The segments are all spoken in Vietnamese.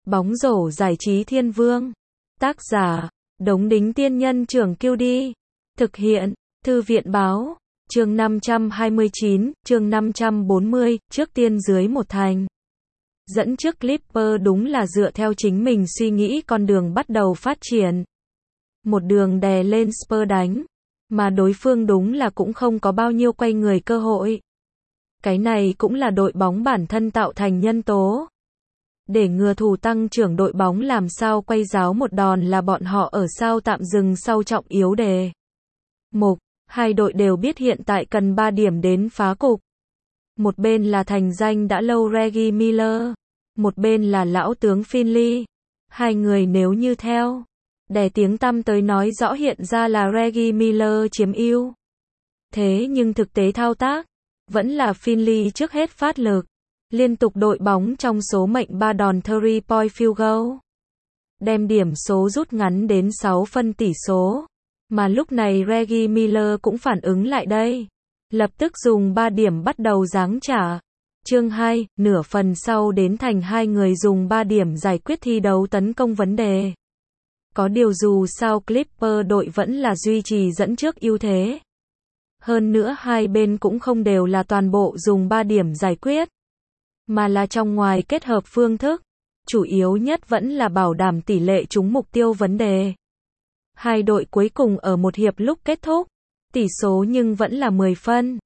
Bóng rổ giải trí thiên vương. Tác giả, Đống Đính Tiên Nhân Trưởng QD. Thực hiện, Thư viện báo. Chương 529, chương 540, trước tiên dưới một thành. Dẫn trước Clipper đúng là dựa theo chính mình suy nghĩ con đường bắt đầu phát triển. Một đường đè lên Spurs đánh, mà đối phương đúng là cũng không có bao nhiêu quay người cơ hội. Cái này cũng là đội bóng bản thân tạo thành nhân tố. Để ngừa thủ tăng trưởng đội bóng làm sao quay giáo một đòn là bọn họ ở sao tạm dừng sau trọng yếu đề mục. Hai đội đều biết hiện tại cần 3 điểm đến phá cục. Một bên là thành danh đã lâu Reggie Miller, một bên là lão tướng Finley. Hai người nếu như theo đè tiếng tăm tới nói rõ hiện ra là Reggie Miller chiếm ưu. Thế nhưng thực tế thao tác, vẫn là Finley trước hết phát lực. Liên tục đội bóng trong số mệnh 3 đòn 3-point field goal. Đem điểm số rút ngắn đến 6 phân tỷ số. Mà lúc này Reggie Miller cũng phản ứng lại đây. Lập tức dùng 3 điểm bắt đầu giáng trả. Chương 2, nửa phần sau đến thành hai người dùng 3 điểm giải quyết thi đấu tấn công vấn đề. Có điều dù sao Clipper đội vẫn là duy trì dẫn trước ưu thế. Hơn nữa hai bên cũng không đều là toàn bộ dùng 3 điểm giải quyết, mà là trong ngoài kết hợp phương thức. Chủ yếu nhất vẫn là bảo đảm tỷ lệ trúng mục tiêu vấn đề. Hai đội cuối cùng ở một hiệp lúc kết thúc, tỷ số nhưng vẫn là 10 phân.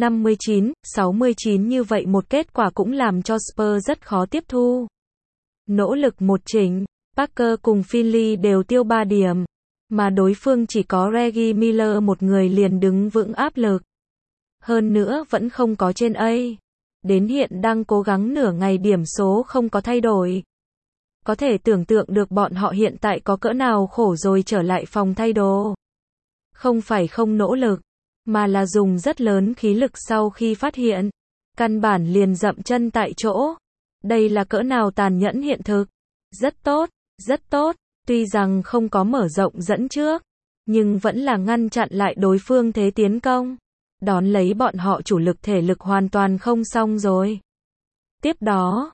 59-69 như vậy một kết quả cũng làm cho Spurs rất khó tiếp thu. Nỗ lực một chỉnh, Parker cùng Finley đều tiêu 3 điểm, mà đối phương chỉ có Reggie Miller một người liền đứng vững áp lực. Hơn nữa vẫn không có trên A. Đến hiện đang cố gắng nửa ngày điểm số không có thay đổi. Có thể tưởng tượng được bọn họ hiện tại có cỡ nào khổ rồi trở lại phòng thay đồ. Không phải không nỗ lực, mà là dùng rất lớn khí lực sau khi phát hiện. Căn bản liền dậm chân tại chỗ. Đây là cỡ nào tàn nhẫn hiện thực. Rất tốt, rất tốt. Tuy rằng không có mở rộng dẫn trước, nhưng vẫn là ngăn chặn lại đối phương thế tiến công. Đón lấy bọn họ chủ lực thể lực hoàn toàn không xong rồi. Tiếp đó,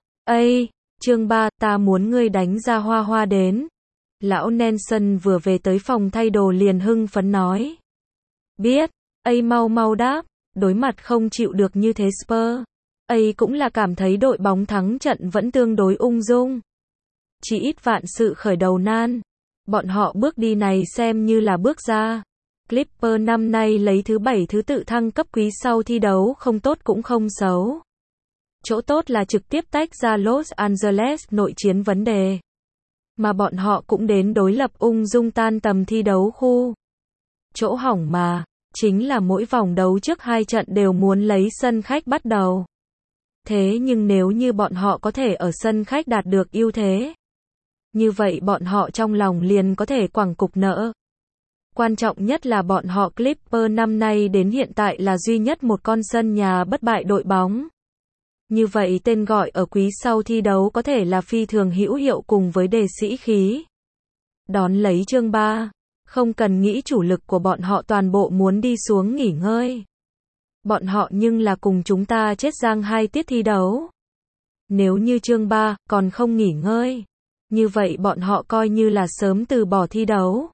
chương 3, ta muốn ngươi đánh ra hoa hoa đến. Lão Nelson vừa về tới phòng thay đồ liền hưng phấn nói. Biết, mau mau đáp, đối mặt không chịu được như thế Spurs. Cũng là cảm thấy đội bóng thắng trận vẫn tương đối ung dung. Chỉ ít vạn sự khởi đầu nan. Bọn họ bước đi này xem như là bước ra. Clipper năm nay lấy thứ 7 thứ tự thăng cấp quý sau thi đấu không tốt cũng không xấu. Chỗ tốt là trực tiếp tách ra Los Angeles nội chiến vấn đề. Mà bọn họ cũng đến đối lập ung dung tan tầm thi đấu khu. Chỗ hỏng mà, chính là mỗi vòng đấu trước 2 trận đều muốn lấy sân khách bắt đầu. Thế nhưng nếu như bọn họ có thể ở sân khách đạt được ưu thế, như vậy bọn họ trong lòng liền có thể quẳng cục nợ. Quan trọng nhất là bọn họ Clipper năm nay đến hiện tại là duy nhất một con sân nhà bất bại đội bóng. Như vậy tên gọi ở quý sau thi đấu có thể là phi thường hữu hiệu cùng với đề sĩ khí. Đón lấy chương 3, không cần nghĩ chủ lực của bọn họ toàn bộ muốn đi xuống nghỉ ngơi. Bọn họ nhưng là cùng chúng ta chết giang 2 tiết thi đấu. Nếu như chương 3 còn không nghỉ ngơi, như vậy bọn họ coi như là sớm từ bỏ thi đấu.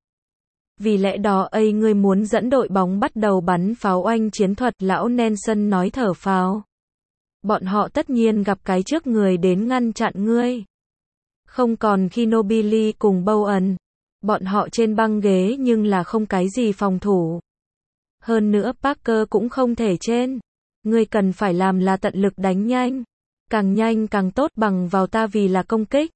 Vì lẽ đó ngươi muốn dẫn đội bóng bắt đầu bắn pháo oanh chiến thuật, lão Nelson nói thở phào. Bọn họ tất nhiên gặp cái trước người đến ngăn chặn ngươi. Không còn khi Nobili cùng Bowen, bọn họ trên băng ghế nhưng là không cái gì phòng thủ. Hơn nữa Parker cũng không thể trên. Ngươi cần phải làm là tận lực đánh nhanh càng tốt bằng vào ta vì là công kích.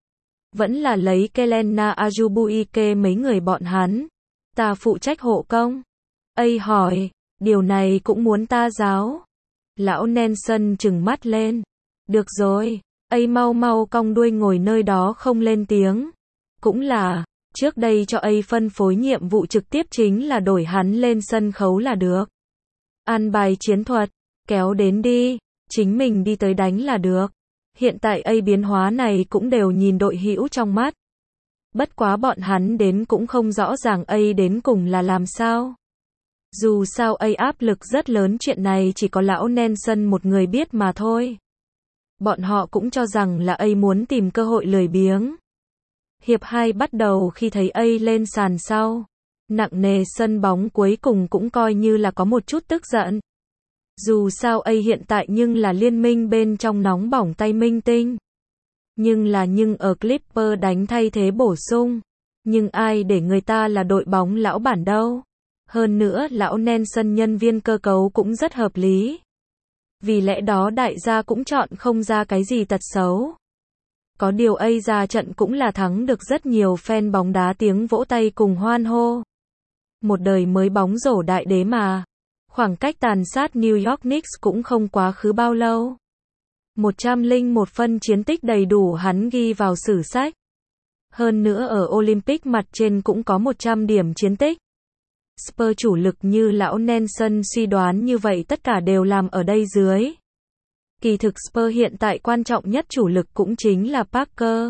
Vẫn là lấy Kelena Azubuike mấy người bọn hắn. Ta phụ trách hộ công. Hỏi, điều này cũng muốn ta giáo. Lão Nelson trừng mắt lên. Được rồi, mau mau cong đuôi ngồi nơi đó không lên tiếng. Cũng là, trước đây cho phân phối nhiệm vụ trực tiếp chính là đổi hắn lên sân khấu là được. An bài chiến thuật, kéo đến đi, chính mình đi tới đánh là được. Hiện tại biến hóa này cũng đều nhìn đội hữu trong mắt. Bất quá bọn hắn đến cũng không rõ ràng đến cùng là làm sao. Dù sao áp lực rất lớn, chuyện này chỉ có lão Nelson một người biết mà thôi. Bọn họ cũng cho rằng là A muốn tìm cơ hội lười biếng. Hiệp 2 bắt đầu khi thấy A lên sàn sau. Nặng nề sân bóng cuối cùng cũng coi như là có một chút tức giận. Dù sao A hiện tại nhưng là liên minh bên trong nóng bỏng tay minh tinh. Nhưng ở Clippers đánh thay thế bổ sung. Nhưng ai để người ta là đội bóng lão bản đâu. Hơn nữa lão Nelson nhân viên cơ cấu cũng rất hợp lý. Vì lẽ đó đại gia cũng chọn không ra cái gì tật xấu. Có điều A ra trận cũng là thắng được rất nhiều fan bóng đá tiếng vỗ tay cùng hoan hô. Một đời mới bóng rổ đại đế mà. Khoảng cách tàn sát New York Knicks cũng không quá khứ bao lâu. 101 phân chiến tích đầy đủ hắn ghi vào sử sách. Hơn nữa ở Olympic mặt trên cũng có 100 điểm chiến tích. Spurs chủ lực như lão Nelson suy đoán như vậy tất cả đều làm ở đây dưới. Kỳ thực Spurs hiện tại quan trọng nhất chủ lực cũng chính là Parker.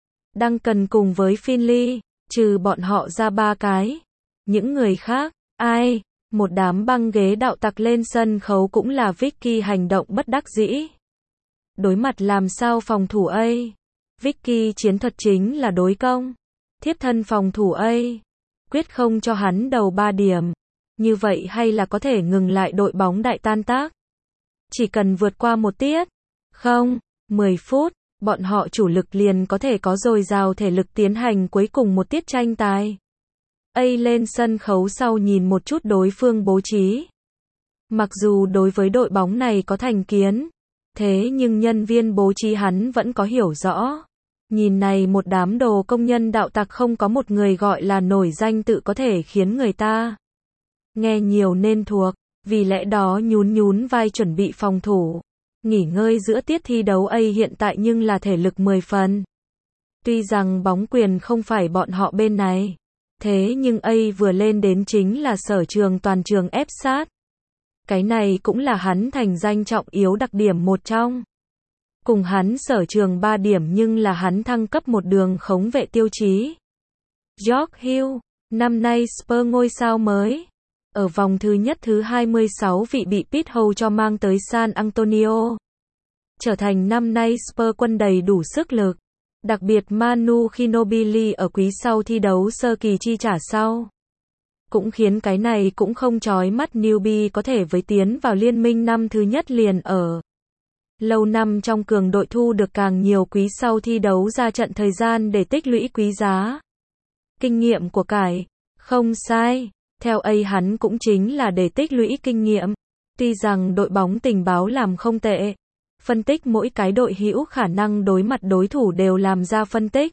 Duncan cùng với Finley, trừ bọn họ ra 3 cái. Những người khác, ai? Một đám băng ghế đạo tặc lên sân khấu cũng là Vicky hành động bất đắc dĩ. Đối mặt làm sao phòng thủ A. Vicky chiến thuật chính là đối công. Thiếp thân phòng thủ A. Quyết không cho hắn đầu 3 điểm. Như vậy hay là có thể ngừng lại đội bóng đại tan tác. Chỉ cần vượt qua một tiết. Không, 10 phút, bọn họ chủ lực liền có thể có dồi dào thể lực tiến hành cuối cùng một tiết tranh tài. A lên sân khấu sau nhìn một chút đối phương bố trí. Mặc dù đối với đội bóng này có thành kiến, thế nhưng nhân viên bố trí hắn vẫn có hiểu rõ. Nhìn này một đám đồ công nhân đạo tặc không có một người gọi là nổi danh tự có thể khiến người ta nghe nhiều nên thuộc, vì lẽ đó nhún vai chuẩn bị phòng thủ. Nghỉ ngơi giữa tiết thi đấu A hiện tại nhưng là thể lực 10 phần. Tuy rằng bóng quyền không phải bọn họ bên này, thế nhưng A vừa lên đến chính là sở trường toàn trường ép sát. Cái này cũng là hắn thành danh trọng yếu đặc điểm một trong. Cùng hắn sở trường 3 điểm nhưng là hắn thăng cấp một đường khống vệ tiêu chí. George Hill, năm nay Spurs ngôi sao mới. Ở vòng thứ nhất thứ 26 vị bị Pete Howe cho mang tới San Antonio. Trở thành năm nay Spurs quân đầy đủ sức lực. Đặc biệt Manu Ginobili ở quý sau thi đấu sơ kỳ chi trả sau. Cũng khiến cái này cũng không chói mắt newbie có thể với tiến vào liên minh năm thứ nhất liền ở. Lâu năm trong cường đội thu được càng nhiều quý sau thi đấu ra trận thời gian để tích lũy quý giá. Kinh nghiệm của cải. Không sai. Theo A hắn cũng chính là để tích lũy kinh nghiệm. Tuy rằng đội bóng tình báo làm không tệ. Phân tích mỗi cái đội hữu khả năng đối mặt đối thủ đều làm ra phân tích.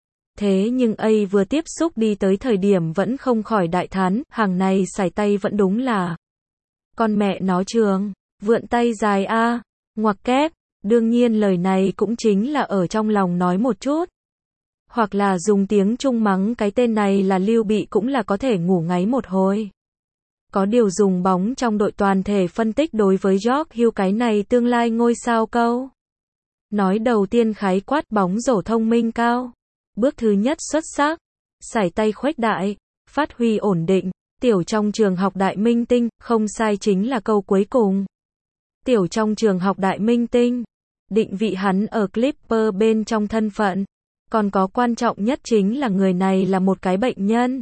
Thế nhưng A vừa tiếp xúc đi tới thời điểm vẫn không khỏi đại thán, hàng này sải tay vẫn đúng là con mẹ nó trường, vượn tay dài a, ngoặc kép, đương nhiên lời này cũng chính là ở trong lòng nói một chút. Hoặc là dùng tiếng Trung mắng cái tên này là Lưu Bị cũng là có thể ngủ ngáy một hồi. Có điều dùng bóng trong đội toàn thể phân tích đối với George Hill cái này tương lai ngôi sao câu. Nói đầu tiên khái quát bóng rổ thông minh cao. Bước thứ nhất xuất sắc, sải tay khuếch đại, phát huy ổn định, tiểu trong trường học đại minh tinh, không sai chính là câu cuối cùng. Tiểu trong trường học đại minh tinh, định vị hắn ở Clippers bên trong thân phận, còn có quan trọng nhất chính là người này là một cái bệnh nhân.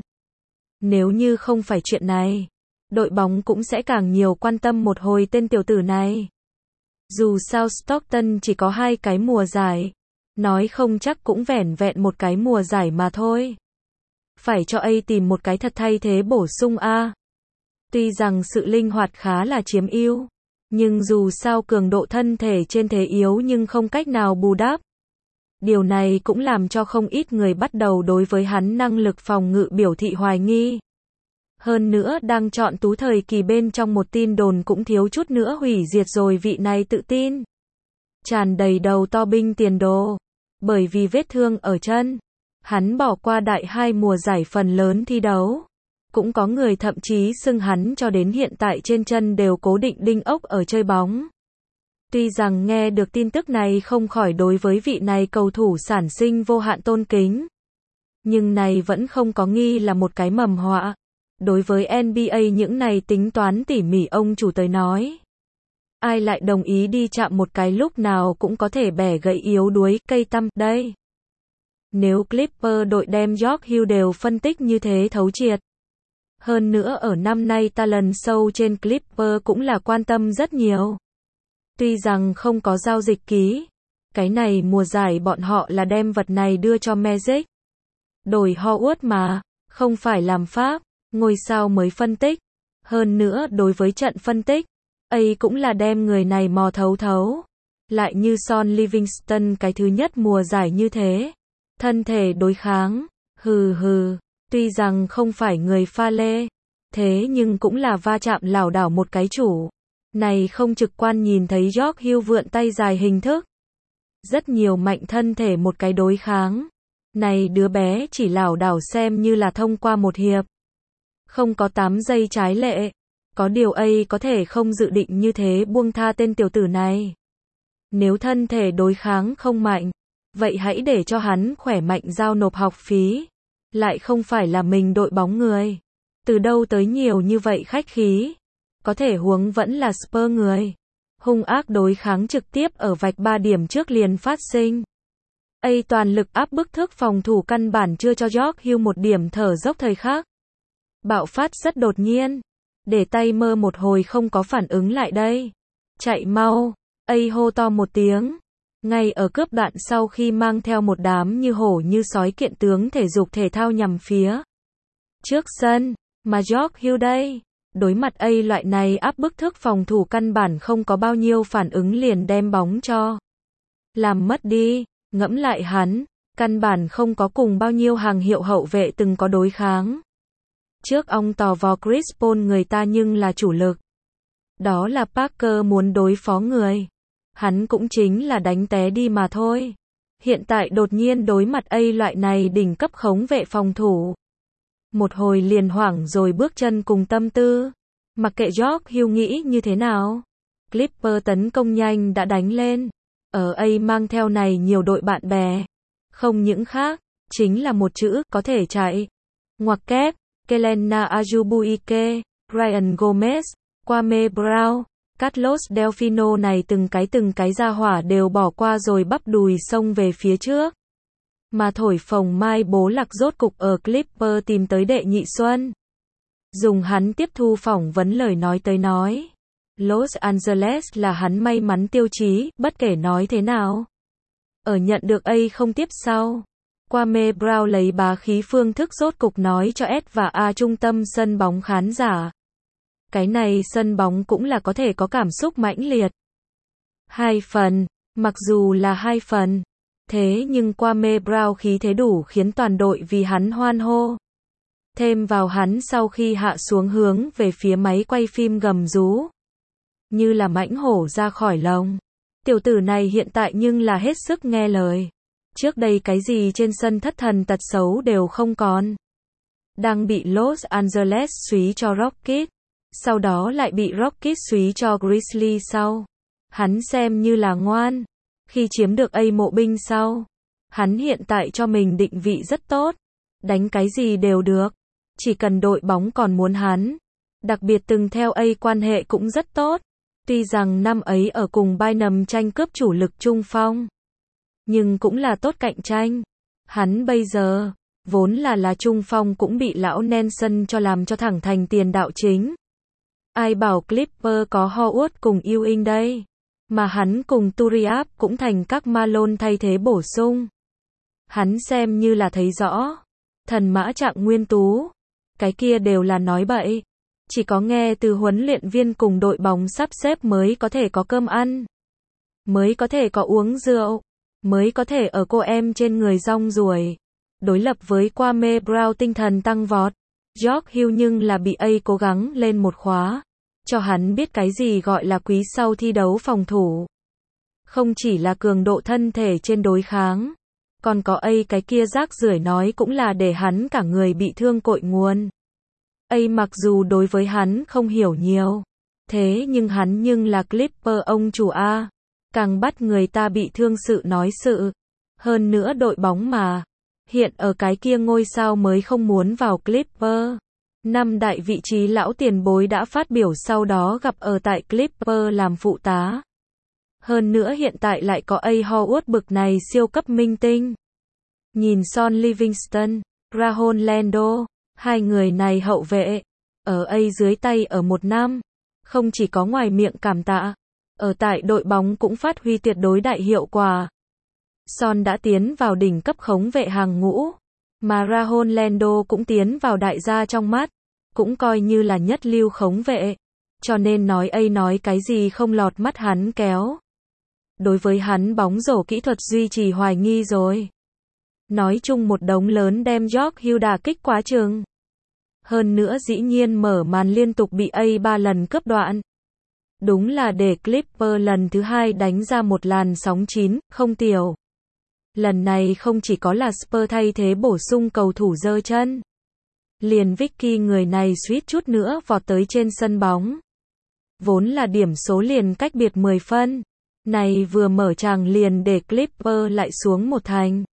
Nếu như không phải chuyện này, đội bóng cũng sẽ càng nhiều quan tâm một hồi tên tiểu tử này. Dù sao Stockton chỉ có 2 cái mùa giải. Nói không chắc cũng vẻn vẹn một cái mùa giải mà thôi. Phải cho A tìm một cái thật thay thế bổ sung a. Tuy rằng sự linh hoạt khá là chiếm ưu, nhưng dù sao cường độ thân thể trên thế yếu nhưng không cách nào bù đắp. Điều này cũng làm cho không ít người bắt đầu đối với hắn năng lực phòng ngự biểu thị hoài nghi. Hơn nữa đang chọn tú thời kỳ bên trong một tin đồn cũng thiếu chút nữa hủy diệt rồi vị này tự tin. Tràn đầy đầu to binh tiền đồ. Bởi vì vết thương ở chân, hắn bỏ qua đại 2 mùa giải phần lớn thi đấu. Cũng có người thậm chí xưng hắn cho đến hiện tại trên chân đều cố định đinh ốc ở chơi bóng. Tuy rằng nghe được tin tức này không khỏi đối với vị này cầu thủ sản sinh vô hạn tôn kính. Nhưng này vẫn không có nghi là một cái mầm họa. Đối với NBA những này tính toán tỉ mỉ ông chủ tới nói. Ai lại đồng ý đi chạm một cái lúc nào cũng có thể bẻ gãy yếu đuối cây tăm đây. Nếu Clipper đội đem York Hill đều phân tích như thế thấu triệt. Hơn nữa ở năm nay talent show trên Clipper cũng là quan tâm rất nhiều. Tuy rằng không có giao dịch ký. Cái này mùa giải bọn họ là đem vật này đưa cho Magic. Đổi Howard mà, không phải làm pháp, ngôi sao mới phân tích. Hơn nữa đối với trận phân tích, ấy cũng là đem người này mò thấu thấu. Lại như Son Livingston cái thứ nhất mùa giải như thế. Thân thể đối kháng, tuy rằng không phải người pha lê, thế nhưng cũng là va chạm lảo đảo một cái chủ. Này không trực quan nhìn thấy York Hill vượn tay dài hình thức. Rất nhiều mạnh thân thể một cái đối kháng. Này đứa bé chỉ lảo đảo xem như là thông qua một hiệp. Không có 8 giây trái lệ. Có điều ấy có thể không dự định như thế buông tha tên tiểu tử này. Nếu thân thể đối kháng không mạnh, vậy hãy để cho hắn khỏe mạnh giao nộp học phí. Lại không phải là mình đội bóng người. Từ đâu tới nhiều như vậy khách khí. Có thể huống vẫn là Spurs người. Hung ác đối kháng trực tiếp ở vạch 3 điểm trước liền phát sinh. Toàn lực áp bức thức phòng thủ căn bản chưa cho York Hill một điểm thở dốc thời khắc. Bạo phát rất đột nhiên. Để tay mơ một hồi không có phản ứng lại đây. Chạy mau. Hô to một tiếng. Ngay ở cướp đoạn sau khi mang theo một đám như hổ như sói kiện tướng thể dục thể thao nhằm phía trước sân. Mà York Hill đây. Đối mặt loại này áp bức thức phòng thủ căn bản không có bao nhiêu phản ứng liền đem bóng cho. Làm mất đi, ngẫm lại hắn, căn bản không có cùng bao nhiêu hàng hiệu hậu vệ từng có đối kháng. Trước ông tò vò Chris Paul người ta nhưng là chủ lực. Đó là Parker muốn đối phó người. Hắn cũng chính là đánh té đi mà thôi. Hiện tại đột nhiên đối mặt loại này đỉnh cấp khống vệ phòng thủ. Một hồi liền hoảng rồi bước chân cùng tâm tư. Mặc kệ York Hill nghĩ như thế nào. Clipper tấn công nhanh đã đánh lên. Ở mang theo này nhiều đội bạn bè. Không những khác, chính là một chữ có thể chạy. Ngoặc kép, Kelena Azubuike, Ryan Gomez, Kwame Brown, Carlos Delfino này từng cái ra hỏa đều bỏ qua rồi bắp đùi xông về phía trước. Mà thổi phồng Mai Bố Lạc rốt cục ở Clipper tìm tới Đệ Nhị Xuân. Dùng hắn tiếp thu phỏng vấn lời nói tới nói. Los Angeles là hắn may mắn tiêu chí, bất kể nói thế nào. Ở nhận được không tiếp sau. Kwame Brown lấy bá khí phương thức rốt cục nói cho S và A trung tâm sân bóng khán giả. Cái này sân bóng cũng là có thể có cảm xúc mãnh liệt. 2 phần, mặc dù là 2 phần. Thế nhưng Kwame Brown khí thế đủ khiến toàn đội vì hắn hoan hô. Thêm vào hắn sau khi hạ xuống hướng về phía máy quay phim gầm rú. Như là mãnh hổ ra khỏi lồng. Tiểu tử này hiện tại nhưng là hết sức nghe lời. Trước đây cái gì trên sân thất thần tật xấu đều không còn. Đang bị Los Angeles súy cho Rockets. Sau đó lại bị Rockets súy cho Grizzlies sau. Hắn xem như là ngoan. Khi chiếm được mộ binh sau. Hắn hiện tại cho mình định vị rất tốt. Đánh cái gì đều được. Chỉ cần đội bóng còn muốn hắn. Đặc biệt từng theo quan hệ cũng rất tốt. Tuy rằng năm ấy ở cùng Bynum tranh cướp chủ lực trung phong. Nhưng cũng là tốt cạnh tranh. Hắn bây giờ, vốn là trung phong cũng bị lão Nelson cho làm cho thẳng thành tiền đạo chính. Ai bảo Clipper có Howard cùng Ewing đây. Mà hắn cùng Turiaf cũng thành các Malone thay thế bổ sung. Hắn xem như là thấy rõ. Thần mã Trạng Nguyên Tú. Cái kia đều là nói bậy. Chỉ có nghe từ huấn luyện viên cùng đội bóng sắp xếp mới có thể có cơm ăn. Mới có thể có uống rượu. Mới có thể ở cô em trên người rong ruổi. Đối lập với Kwame Brown tinh thần tăng vọt. York Hill nhưng là bị cố gắng lên một khóa. Cho hắn biết cái gì gọi là quý sau thi đấu phòng thủ. Không chỉ là cường độ thân thể trên đối kháng. Còn có cái kia rác rưởi nói cũng là để hắn cả người bị thương cội nguồn. Mặc dù đối với hắn không hiểu nhiều. Thế nhưng hắn nhưng là Clipper ông chủ A. Càng bắt người ta bị thương sự nói sự. Hơn nữa đội bóng mà. Hiện ở cái kia ngôi sao mới không muốn vào Clipper. Năm đại vị trí lão tiền bối đã phát biểu sau đó gặp ở tại Clippers làm phụ tá. Hơn nữa hiện tại lại có A. Howard bực này siêu cấp minh tinh. Nhìn Son Livingston, Rajon Rondo, hai người này hậu vệ, ở A dưới tay ở một năm, không chỉ có ngoài miệng cảm tạ, ở tại đội bóng cũng phát huy tuyệt đối đại hiệu quả. Son đã tiến vào đỉnh cấp khống vệ hàng ngũ, mà Rajon Rondo cũng tiến vào đại gia trong mắt, cũng coi như là nhất lưu khống vệ, cho nên nói A nói cái gì không lọt mắt hắn kéo. Đối với hắn bóng rổ kỹ thuật duy trì hoài nghi rồi. Nói chung một đống lớn đem York Hill đả kích quá chừng. Hơn nữa dĩ nhiên mở màn liên tục bị A 3 lần cướp đoạn. Đúng là để Clippers lần thứ hai đánh ra một làn sóng 9, không tiểu. Lần này không chỉ có là Spurs thay thế bổ sung cầu thủ giơ chân. Liền Vicky người này suýt chút nữa vọt tới trên sân bóng. Vốn là điểm số liền cách biệt 10 phân. Này vừa mở tràng liền để Clippers lại xuống một thành.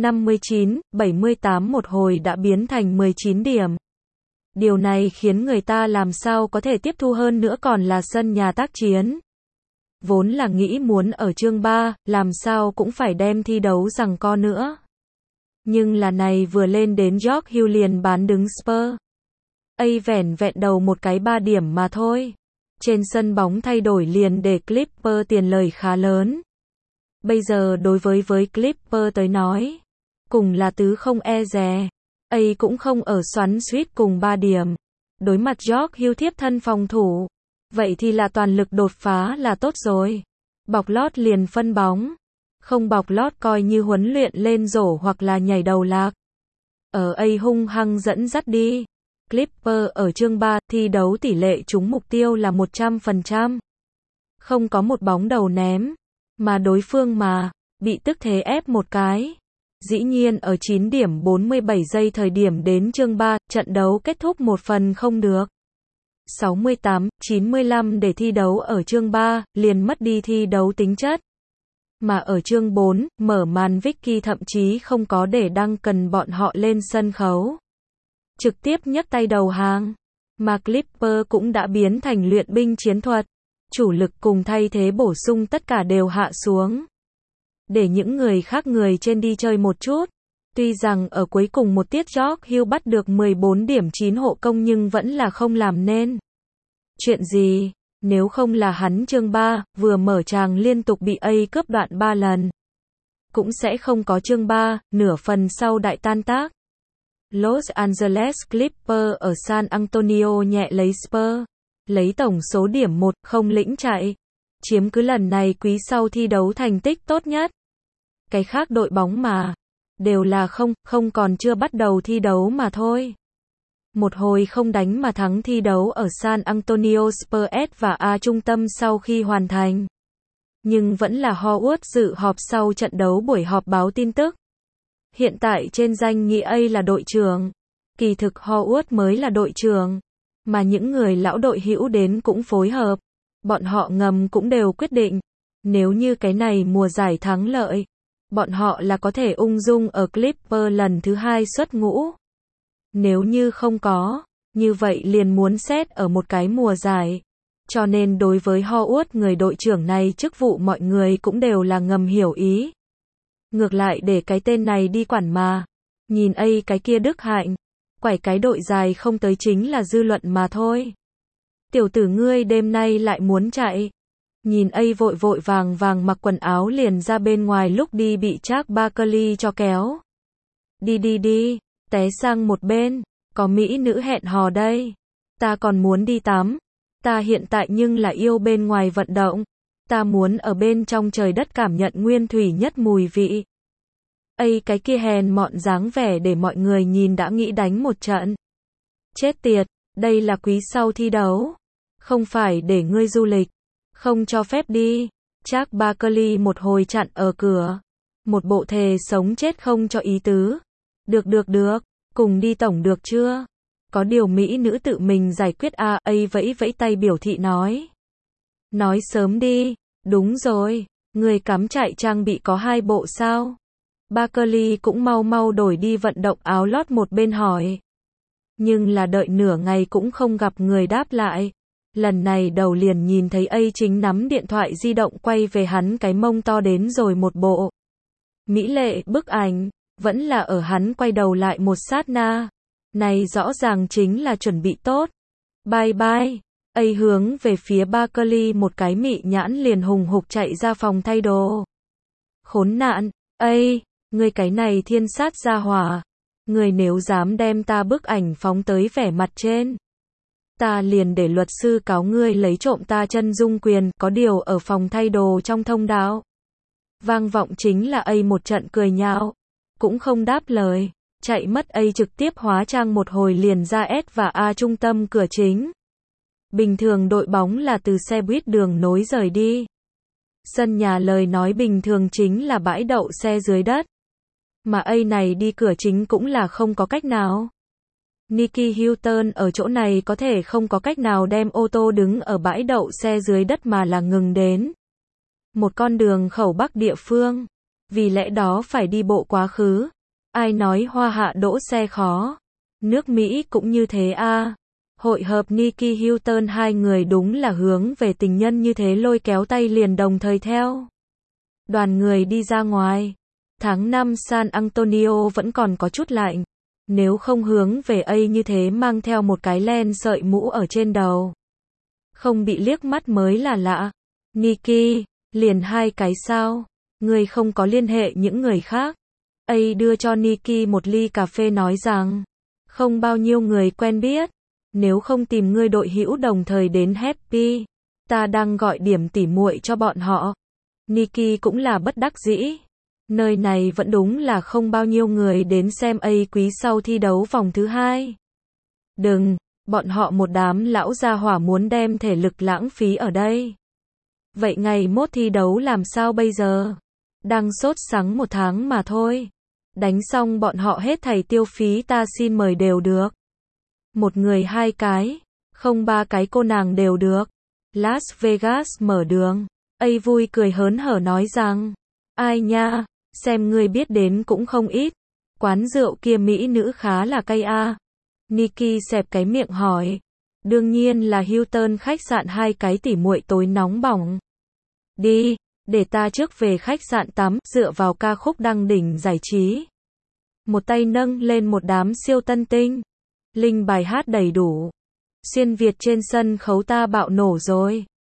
59-78 một hồi đã biến thành 19 điểm. Điều này khiến người ta làm sao có thể tiếp thu hơn nữa còn là sân nhà tác chiến. Vốn là nghĩ muốn ở chương 3, làm sao cũng phải đem thi đấu giằng co nữa. Nhưng là này vừa lên đến York Hill liền bán đứng Spurs. A vẻn vẹn đầu một cái 3 điểm mà thôi. Trên sân bóng thay đổi liền để Clippers tiền lời khá lớn. Bây giờ đối với Clippers tới nói, cùng là tứ không e dè. A cũng không ở xoắn suýt cùng 3 điểm. Đối mặt York Hill thiếp thân phòng thủ. Vậy thì là toàn lực đột phá là tốt rồi. Bọc lót liền phân bóng. Không bọc lót coi như huấn luyện lên rổ hoặc là nhảy đầu lạc. Ở A hung hăng dẫn dắt đi. Clippers ở chương 3 thi đấu tỷ lệ trúng mục tiêu là 100%. Không có một bóng đầu ném. Mà đối phương mà, bị tức thế ép một cái. Dĩ nhiên ở 9 điểm 47 giây thời điểm đến chương 3, trận đấu kết thúc một phần không được. 68-95 để thi đấu ở chương 3, liền mất đi thi đấu tính chất. Mà ở chương 4, mở màn Vicky thậm chí không có để đăng cần bọn họ lên sân khấu. Trực tiếp nhấc tay đầu hàng. Mà Clippers cũng đã biến thành luyện binh chiến thuật. Chủ lực cùng thay thế bổ sung tất cả đều hạ xuống. Để những người khác người trên đi chơi một chút. Tuy rằng ở cuối cùng một tiết York Hill bắt được 14 điểm 9 hộ công nhưng vẫn là không làm nên chuyện gì, nếu không là hắn chương 3, vừa mở tràng liên tục bị A cướp đoạn 3 lần. Cũng sẽ không có chương 3, nửa phần sau đại tan tác. Los Angeles Clippers ở San Antonio nhẹ lấy Spurs, lấy tổng số điểm 1-0 lĩnh chạy. Chiếm cứ lần này quý sau thi đấu thành tích tốt nhất. Cái khác đội bóng mà, đều là không còn chưa bắt đầu thi đấu mà thôi. Một hồi không đánh mà thắng thi đấu ở San Antonio Spurs và A trung tâm sau khi hoàn thành. Nhưng vẫn là Howard dự họp sau trận đấu buổi họp báo tin tức. Hiện tại trên danh nghĩa A là đội trưởng. Kỳ thực Howard mới là đội trưởng. Mà những người lão đội hữu đến cũng phối hợp. Bọn họ ngầm cũng đều quyết định. Nếu như cái này mùa giải thắng lợi, bọn họ là có thể ung dung ở Clippers lần thứ 2 xuất ngũ. Nếu như không có, như vậy liền muốn xét ở một cái mùa giải. Cho nên đối với Howard người đội trưởng này chức vụ mọi người cũng đều là ngầm hiểu ý. Ngược lại để cái tên này đi quản mà. Nhìn A cái kia đức hạnh. Quải cái đội dài không tới chính là dư luận mà thôi. Tiểu tử ngươi đêm nay lại muốn chạy. Nhìn A vội vàng mặc quần áo liền ra bên ngoài lúc đi bị Charles Barkley cho kéo. Đi, té sang một bên, có mỹ nữ hẹn hò đây. Ta còn muốn đi tắm. Ta hiện tại nhưng là yêu bên ngoài vận động. Ta muốn ở bên trong trời đất cảm nhận nguyên thủy nhất mùi vị. A cái kia hèn mọn dáng vẻ để mọi người nhìn đã nghĩ đánh một trận. Chết tiệt, đây là quý sau thi đấu. Không phải để ngươi du lịch. Không cho phép đi. Charles Barkley một hồi chặn ở cửa. Một bộ thề sống chết không cho ý tứ. Được. Cùng đi tổng được chưa? Có điều mỹ nữ tự mình giải quyết A vẫy tay biểu thị nói. Nói sớm đi. Đúng rồi. Người cắm trại trang bị có 2 bộ sao? Barkley cũng mau đổi đi vận động áo lót một bên hỏi. Nhưng là đợi nửa ngày cũng không gặp người đáp lại. Lần này đầu liền nhìn thấy A chính nắm điện thoại di động quay về hắn cái mông to đến rồi một bộ mỹ lệ bức ảnh, vẫn là ở hắn quay đầu lại một sát na. Này rõ ràng chính là chuẩn bị tốt. Bye bye. A hướng về phía Barkley một cái mị nhãn liền hùng hục chạy ra phòng thay đồ. Khốn nạn, A, ngươi cái này thiên sát gia hỏa. Ngươi nếu dám đem ta bức ảnh phóng tới vẻ mặt trên, ta liền để luật sư cáo ngươi lấy trộm ta chân dung quyền, có điều ở phòng thay đồ trong thông đạo. Vang vọng chính là A một trận cười nhạo, cũng không đáp lời, chạy mất. A trực tiếp hóa trang một hồi liền ra S và A trung tâm cửa chính. Bình thường đội bóng là từ xe buýt đường nối rời đi. Sân nhà lời nói bình thường chính là bãi đậu xe dưới đất. Mà A này đi cửa chính cũng là không có cách nào. Nicky Hilton ở chỗ này có thể không có cách nào đem ô tô đứng ở bãi đậu xe dưới đất mà là ngừng đến một con đường khẩu bắc địa phương. Vì lẽ đó phải đi bộ quá khứ. Ai nói Hoa Hạ đỗ xe khó. Nước Mỹ cũng như thế a. Hội hợp Nicky Hilton hai người đúng là hướng về tình nhân như thế lôi kéo tay liền đồng thời theo đoàn người đi ra ngoài. Tháng 5 San Antonio vẫn còn có chút lạnh. Nếu không hướng về A như thế mang theo một cái len sợi mũ ở trên đầu, không bị liếc mắt mới là lạ. Nicky, liền hai cái sao? Ngươi không có liên hệ những người khác? A đưa cho Nicky một ly cà phê nói rằng, không bao nhiêu người quen biết. Nếu không tìm ngươi đội hữu đồng thời đến Happy, ta đang gọi điểm tỉ muội cho bọn họ. Nicky cũng là bất đắc dĩ. Nơi này vẫn đúng là không bao nhiêu người đến xem A quý sau thi đấu vòng thứ 2. Đừng, bọn họ một đám lão gia hỏa muốn đem thể lực lãng phí ở đây. Vậy ngày mốt thi đấu làm sao bây giờ? Đang sốt sắng một tháng mà thôi. Đánh xong bọn họ hết thảy tiêu phí ta xin mời đều được. Một người 2 cái, không 3 cái cô nàng đều được. Las Vegas mở đường. A vui cười hớn hở nói rằng, ai nha, xem ngươi biết đến cũng không ít. Quán rượu kia mỹ nữ khá là cay a. Nicky xẹp cái miệng hỏi. Đương nhiên là Hilton khách sạn hai cái tỉ muội tối nóng bỏng. Đi, để ta trước về khách sạn tắm, dựa vào ca khúc đăng đỉnh giải trí. Một tay nâng lên một đám siêu tân tinh. Linh bài hát đầy đủ. Xuyên Việt trên sân khấu ta bạo nổ rồi.